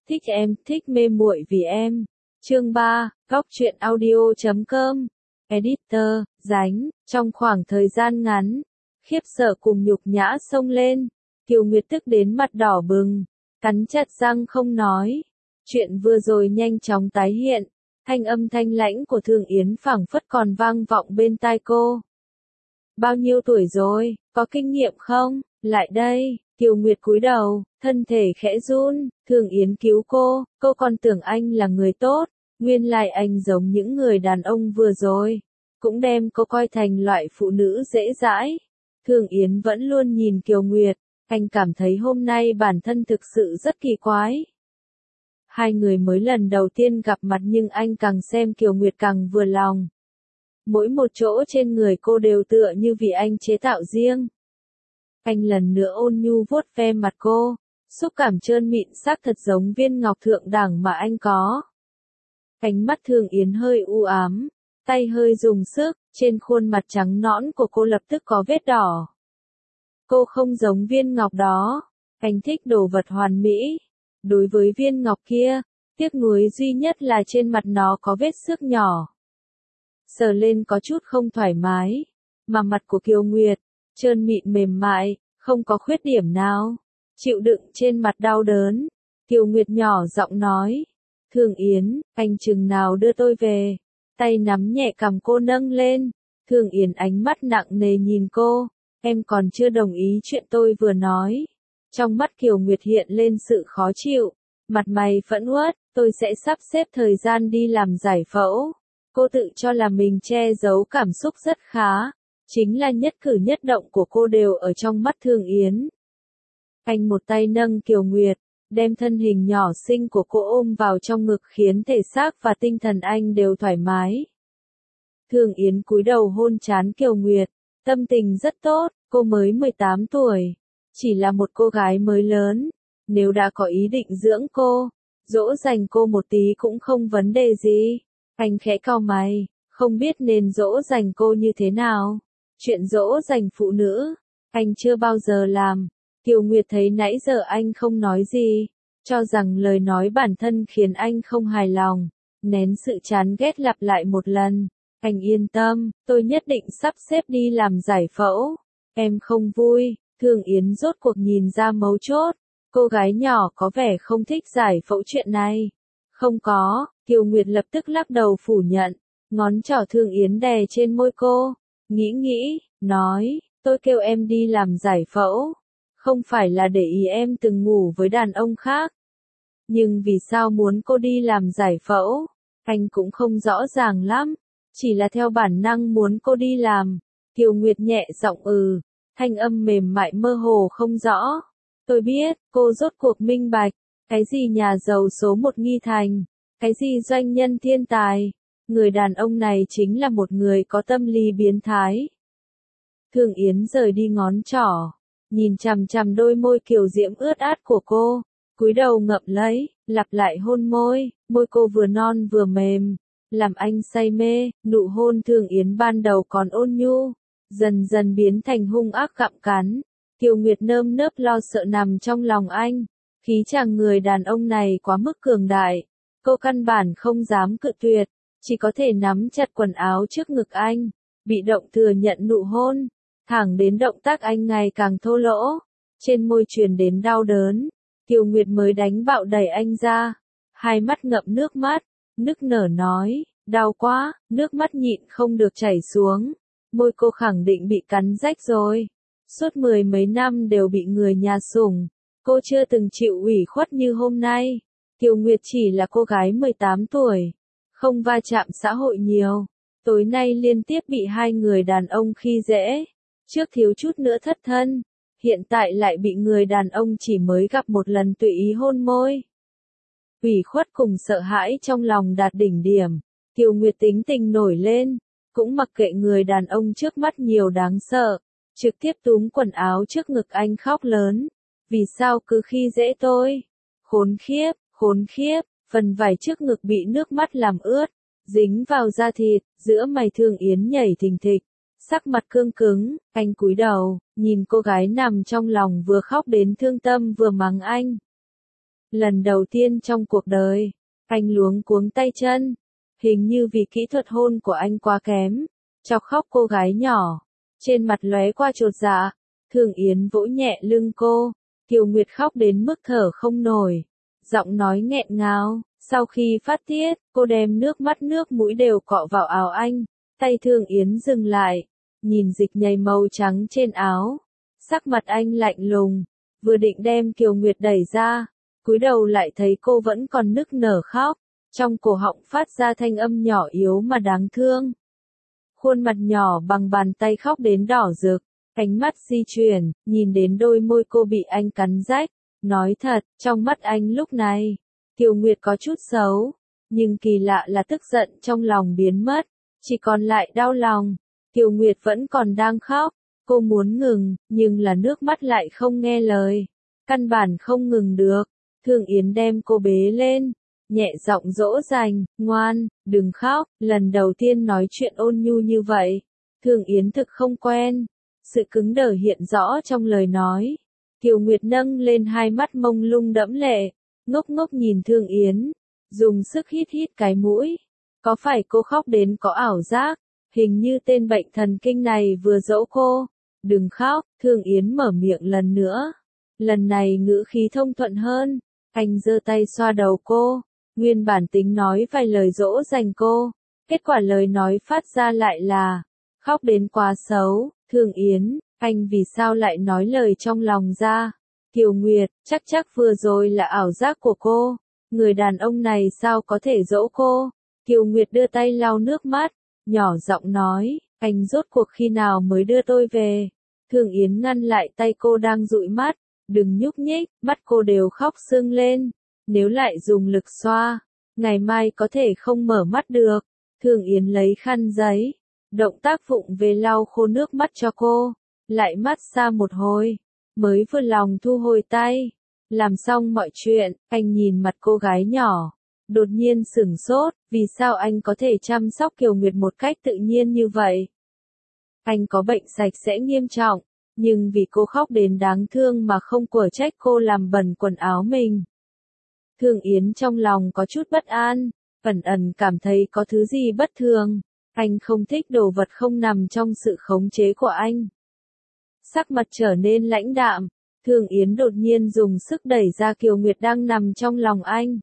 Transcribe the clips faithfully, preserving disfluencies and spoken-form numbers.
Thích em, thích mê muội vì em. Chương ba, góc truyện audio chấm com. Editor, Dánh, trong khoảng thời gian ngắn, khiếp sợ cùng nhục nhã xông lên. Kiều Nguyệt tức đến mặt đỏ bừng, cắn chặt răng không nói. Chuyện vừa rồi nhanh chóng tái hiện, thanh âm thanh lãnh của Thường Yến phảng phất còn vang vọng bên tai cô. Bao nhiêu tuổi rồi, có kinh nghiệm không? Lại đây. Kiều Nguyệt cúi đầu, thân thể khẽ run. Thường Yến cứu cô, cô còn tưởng anh là người tốt, nguyên lai anh giống những người đàn ông vừa rồi, cũng đem cô coi thành loại phụ nữ dễ dãi. Thường Yến vẫn luôn nhìn Kiều Nguyệt, anh cảm thấy hôm nay bản thân thực sự rất kỳ quái. Hai người mới lần đầu tiên gặp mặt nhưng anh càng xem Kiều Nguyệt càng vừa lòng. Mỗi một chỗ trên người cô đều tựa như vì anh chế tạo riêng. Anh lần nữa ôn nhu vuốt ve mặt cô, xúc cảm trơn mịn sắc thật giống viên ngọc thượng đẳng mà anh có. Ánh mắt Thường Yến hơi u ám, tay hơi dùng sức, trên khuôn mặt trắng nõn của cô lập tức có vết đỏ. Cô không giống viên ngọc đó, anh thích đồ vật hoàn mỹ. Đối với viên ngọc kia, tiếc nuối duy nhất là trên mặt nó có vết xước nhỏ. Sờ lên có chút không thoải mái, mà mặt của Kiều Nguyệt, trơn mịn mềm mại, không có khuyết điểm nào. Chịu đựng trên mặt đau đớn, Kiều Nguyệt nhỏ giọng nói. Thường Yến, anh chừng nào đưa tôi về? Tay nắm nhẹ cằm cô nâng lên. Thường Yến ánh mắt nặng nề nhìn cô. Em còn chưa đồng ý chuyện tôi vừa nói. Trong mắt Kiều Nguyệt hiện lên sự khó chịu. Mặt mày phẫn uất, tôi sẽ sắp xếp thời gian đi làm giải phẫu. Cô tự cho là mình che giấu cảm xúc rất khá. Chính là nhất cử nhất động của cô đều ở trong mắt Thường Yến. Anh một tay nâng Kiều Nguyệt, đem thân hình nhỏ xinh của cô ôm vào trong ngực khiến thể xác và tinh thần anh đều thoải mái. Thường Yến cúi đầu hôn trán Kiều Nguyệt, tâm tình rất tốt, cô mới mười tám tuổi, chỉ là một cô gái mới lớn, nếu đã có ý định dưỡng cô, dỗ dành cô một tí cũng không vấn đề gì. Anh khẽ cau mày, không biết nên dỗ dành cô như thế nào. Chuyện dỗ dành phụ nữ, anh chưa bao giờ làm. Kiều Nguyệt thấy nãy giờ anh không nói gì, cho rằng lời nói bản thân khiến anh không hài lòng, nén sự chán ghét lặp lại một lần. Anh yên tâm, tôi nhất định sắp xếp đi làm giải phẫu. Em không vui. Thường Yến rốt cuộc nhìn ra mấu chốt. Cô gái nhỏ có vẻ không thích giải phẫu chuyện này. Không có, Kiều Nguyệt lập tức lắc đầu phủ nhận. Ngón trỏ Thường Yến đè trên môi cô. Nghĩ nghĩ, nói, tôi kêu em đi làm giải phẫu. Không phải là để ý em từng ngủ với đàn ông khác. Nhưng vì sao muốn cô đi làm giải phẫu? Anh cũng không rõ ràng lắm. Chỉ là theo bản năng muốn cô đi làm. Kiều Nguyệt nhẹ giọng ừ. Thanh âm mềm mại mơ hồ không rõ. Tôi biết, cô rốt cuộc minh bạch. Cái gì nhà giàu số một Nghi Thành? Cái gì doanh nhân thiên tài? Người đàn ông này chính là một người có tâm lý biến thái. Thường Yến rời đi ngón trỏ, nhìn chằm chằm đôi môi kiều diễm ướt át của cô, cúi đầu ngậm lấy, lặp lại hôn môi, môi cô vừa non vừa mềm, làm anh say mê. Nụ hôn Thường Yến ban đầu còn ôn nhu, dần dần biến thành hung ác gặm cắn. Kiều Nguyệt nơm nớp lo sợ nằm trong lòng anh, khí chàng người đàn ông này quá mức cường đại, cô căn bản không dám cự tuyệt, chỉ có thể nắm chặt quần áo trước ngực anh, bị động thừa nhận nụ hôn, thẳng đến động tác anh ngày càng thô lỗ, trên môi truyền đến đau đớn, Kiều Nguyệt mới đánh bạo đẩy anh ra, hai mắt ngậm nước mắt, nức nở nói, đau quá, nước mắt nhịn không được chảy xuống, môi cô khẳng định bị cắn rách rồi, suốt mười mấy năm đều bị người nhà sủng, cô chưa từng chịu ủy khuất như hôm nay. Kiều Nguyệt chỉ là cô gái mười tám tuổi, không va chạm xã hội nhiều, tối nay liên tiếp bị hai người đàn ông khi dễ, trước thiếu chút nữa thất thân, hiện tại lại bị người đàn ông chỉ mới gặp một lần tùy ý hôn môi. Ủy khuất cùng sợ hãi trong lòng đạt đỉnh điểm, Kiều Nguyệt tính tình nổi lên, cũng mặc kệ người đàn ông trước mắt nhiều đáng sợ, trực tiếp túm quần áo trước ngực anh khóc lớn, vì sao cứ khi dễ tôi? Khốn khiếp, khốn khiếp, phần vải trước ngực bị nước mắt làm ướt, dính vào da thịt, giữa mày Thường Yến nhảy thình thịch, sắc mặt cương cứng, anh cúi đầu, nhìn cô gái nằm trong lòng vừa khóc đến thương tâm vừa mắng anh. Lần đầu tiên trong cuộc đời, anh luống cuống tay chân. Hình như vì kỹ thuật hôn của anh quá kém, chọc khóc cô gái nhỏ. Trên mặt lóe qua chột dạ, Thường Yến vỗ nhẹ lưng cô. Kiều Nguyệt khóc đến mức thở không nổi. Giọng nói nghẹn ngào, sau khi phát tiết, cô đem nước mắt nước mũi đều cọ vào áo anh. Tay Thường Yến dừng lại, nhìn dịch nhầy màu trắng trên áo. Sắc mặt anh lạnh lùng, vừa định đem Kiều Nguyệt đẩy ra, cúi đầu lại thấy cô vẫn còn nức nở khóc. Trong cổ họng phát ra thanh âm nhỏ yếu mà đáng thương. Khuôn mặt nhỏ bằng bàn tay khóc đến đỏ rực, ánh mắt di chuyển, nhìn đến đôi môi cô bị anh cắn rách. Nói thật, trong mắt anh lúc này, Kiều Nguyệt có chút xấu, nhưng kỳ lạ là tức giận trong lòng biến mất, chỉ còn lại đau lòng. Kiều Nguyệt vẫn còn đang khóc, cô muốn ngừng, nhưng là nước mắt lại không nghe lời, căn bản không ngừng được. Thường Yến đem cô bế lên, nhẹ giọng dỗ dành, ngoan, đừng khóc. Lần đầu tiên nói chuyện ôn nhu như vậy, Thường Yến thực không quen, sự cứng đờ hiện rõ trong lời nói. Kiều Nguyệt nâng lên hai mắt mông lung đẫm lệ, ngốc ngốc nhìn Thường Yến, dùng sức hít hít cái mũi. Có phải cô khóc đến có ảo giác? Hình như tên bệnh thần kinh này vừa dỗ cô. Đừng khóc, Thường Yến mở miệng lần nữa. Lần này ngữ khí thông thuận hơn, anh giơ tay xoa đầu cô, nguyên bản tính nói vài lời dỗ dành cô. Kết quả lời nói phát ra lại là, khóc đến quá xấu. Thường Yến, anh vì sao lại nói lời trong lòng ra? Kiều Nguyệt, chắc chắc vừa rồi là ảo giác của cô. Người đàn ông này sao có thể dỗ cô? Kiều Nguyệt đưa tay lau nước mắt, nhỏ giọng nói, anh rốt cuộc khi nào mới đưa tôi về? Thường Yến ngăn lại tay cô đang dụi mắt, đừng nhúc nhích, mắt cô đều khóc sưng lên. Nếu lại dùng lực xoa, ngày mai có thể không mở mắt được. Thường Yến lấy khăn giấy, động tác vụng về lau khô nước mắt cho cô, lại mát xa một hồi, mới vừa lòng thu hồi tay. Làm xong mọi chuyện, anh nhìn mặt cô gái nhỏ, đột nhiên sửng sốt, vì sao anh có thể chăm sóc Kiều Nguyệt một cách tự nhiên như vậy? Anh có bệnh sạch sẽ nghiêm trọng, nhưng vì cô khóc đến đáng thương mà không của trách cô làm bẩn quần áo mình. Thường Yến trong lòng có chút bất an, ẩn ẩn cảm thấy có thứ gì bất thường. Anh không thích đồ vật không nằm trong sự khống chế của anh. Sắc mặt trở nên lãnh đạm, Thường Yến đột nhiên dùng sức đẩy ra Kiều Nguyệt đang nằm trong lòng anh.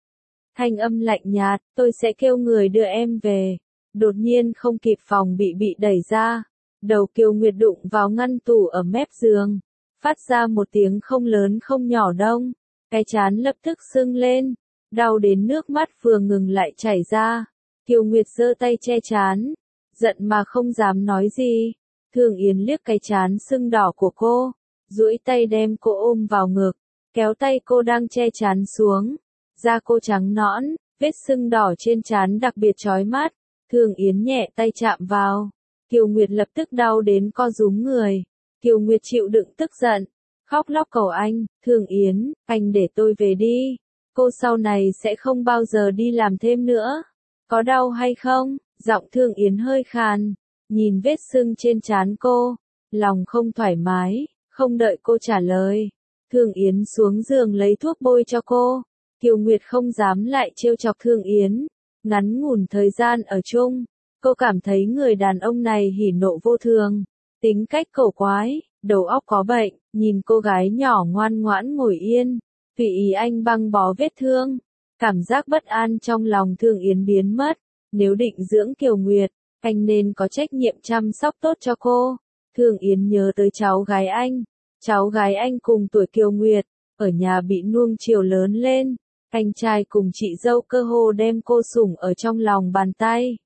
Thanh âm lạnh nhạt, tôi sẽ kêu người đưa em về. Đột nhiên không kịp phòng bị bị đẩy ra. Đầu Kiều Nguyệt đụng vào ngăn tủ ở mép giường, phát ra một tiếng không lớn không nhỏ đông. Cái trán lập tức sưng lên, đau đến nước mắt vừa ngừng lại chảy ra. Kiều Nguyệt giơ tay che trán, giận mà không dám nói gì. Thường Yến liếc cái trán sưng đỏ của cô, duỗi tay đem cô ôm vào ngực, kéo tay cô đang che trán xuống. Da cô trắng nõn, vết sưng đỏ trên trán đặc biệt chói mắt. Thường Yến nhẹ tay chạm vào, Kiều Nguyệt lập tức đau đến co rúm người. Kiều Nguyệt chịu đựng tức giận, khóc lóc cầu anh, Thường Yến, anh để tôi về đi. Cô sau này sẽ không bao giờ đi làm thêm nữa. Có đau hay không? Giọng Thường Yến hơi khàn, nhìn vết sưng trên trán cô, lòng không thoải mái. Không đợi cô trả lời, Thường Yến xuống giường lấy thuốc bôi cho cô. Kiều Nguyệt không dám lại trêu chọc Thường Yến. Ngắn ngủn thời gian ở chung, cô cảm thấy người đàn ông này hỉ nộ vô thường, tính cách cổ quái, đầu óc có bệnh. Nhìn cô gái nhỏ ngoan ngoãn ngồi yên, tùy ý anh băng bó vết thương, cảm giác bất an trong lòng Thường Yến biến mất. Nếu định dưỡng Kiều Nguyệt, anh nên có trách nhiệm chăm sóc tốt cho cô. Thường Yến nhớ tới cháu gái anh, cháu gái anh cùng tuổi Kiều Nguyệt, ở nhà bị nuông chiều lớn lên. Anh trai cùng chị dâu cơ hồ đem cô sủng ở trong lòng bàn tay.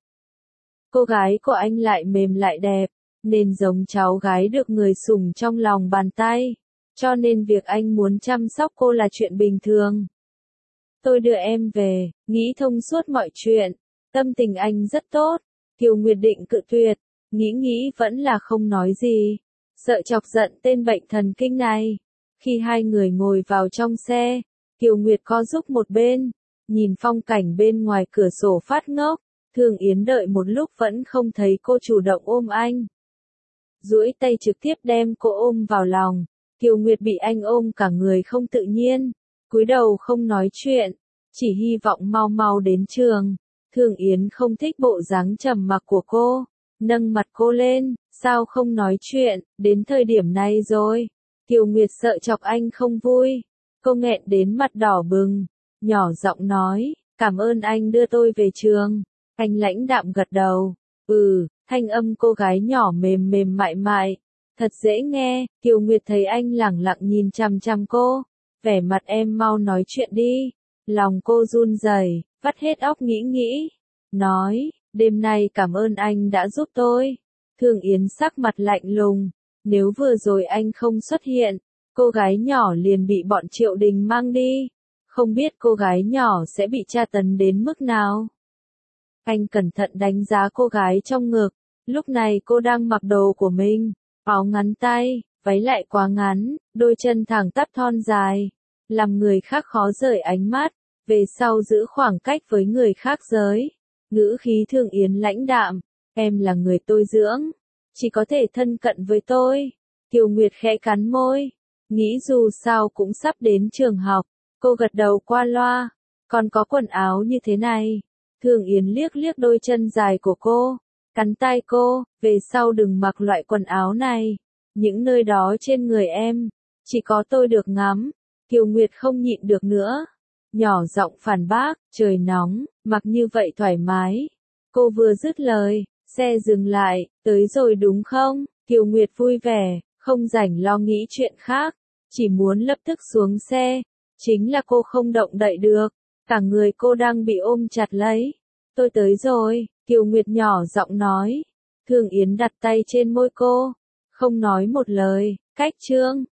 Cô gái của anh lại mềm lại đẹp, nên giống cháu gái được người sủng trong lòng bàn tay. Cho nên việc anh muốn chăm sóc cô là chuyện bình thường. Tôi đưa em về, nghĩ thông suốt mọi chuyện. Tâm tình anh rất tốt. Kiều Nguyệt định cự tuyệt, nghĩ nghĩ vẫn là không nói gì, sợ chọc giận tên bệnh thần kinh này. Khi hai người ngồi vào trong xe, Kiều Nguyệt co giúp một bên, nhìn phong cảnh bên ngoài cửa sổ phát ngốc. Thường Yến đợi một lúc vẫn không thấy cô chủ động ôm anh, duỗi tay trực tiếp đem cô ôm vào lòng. Kiều Nguyệt bị anh ôm cả người không tự nhiên, cúi đầu không nói chuyện, chỉ hy vọng mau mau đến trường. Thường Yến không thích bộ dáng trầm mặc của cô, nâng mặt cô lên, sao không nói chuyện, đến thời điểm này rồi. Kiều Nguyệt sợ chọc anh không vui, cô nghẹn đến mặt đỏ bừng, nhỏ giọng nói, cảm ơn anh đưa tôi về trường. Anh lãnh đạm gật đầu, ừ, thanh âm cô gái nhỏ mềm mềm mại mại, thật dễ nghe. Kiều Nguyệt thấy anh lẳng lặng nhìn chằm chằm cô, vẻ mặt em mau nói chuyện đi. Lòng cô run rẩy, vắt hết óc nghĩ nghĩ, nói, đêm nay cảm ơn anh đã giúp tôi. Thường Yến sắc mặt lạnh lùng, nếu vừa rồi anh không xuất hiện, cô gái nhỏ liền bị bọn Triệu Đình mang đi, không biết cô gái nhỏ sẽ bị tra tấn đến mức nào. Anh cẩn thận đánh giá cô gái trong ngực, lúc này cô đang mặc đồ của mình, áo ngắn tay, váy lại quá ngắn, đôi chân thẳng tắp thon dài, làm người khác khó rời ánh mắt, về sau giữ khoảng cách với người khác giới. Ngữ khí Thường Yến lãnh đạm, em là người tôi dưỡng, chỉ có thể thân cận với tôi. Kiều Nguyệt khẽ cắn môi, nghĩ dù sao cũng sắp đến trường học, cô gật đầu qua loa, còn có quần áo như thế này. Thường Yến liếc liếc đôi chân dài của cô, cắn tay cô, về sau đừng mặc loại quần áo này, những nơi đó trên người em, chỉ có tôi được ngắm. Kiều Nguyệt không nhịn được nữa, nhỏ giọng phản bác, trời nóng, mặc như vậy thoải mái. Cô vừa dứt lời, xe dừng lại, tới rồi đúng không? Kiều Nguyệt vui vẻ, không rảnh lo nghĩ chuyện khác, chỉ muốn lập tức xuống xe. Chính là cô không động đậy được, cả người cô đang bị ôm chặt lấy. Tôi tới rồi, Kiều Nguyệt nhỏ giọng nói. Thường Yến đặt tay trên môi cô, không nói một lời, cách chương.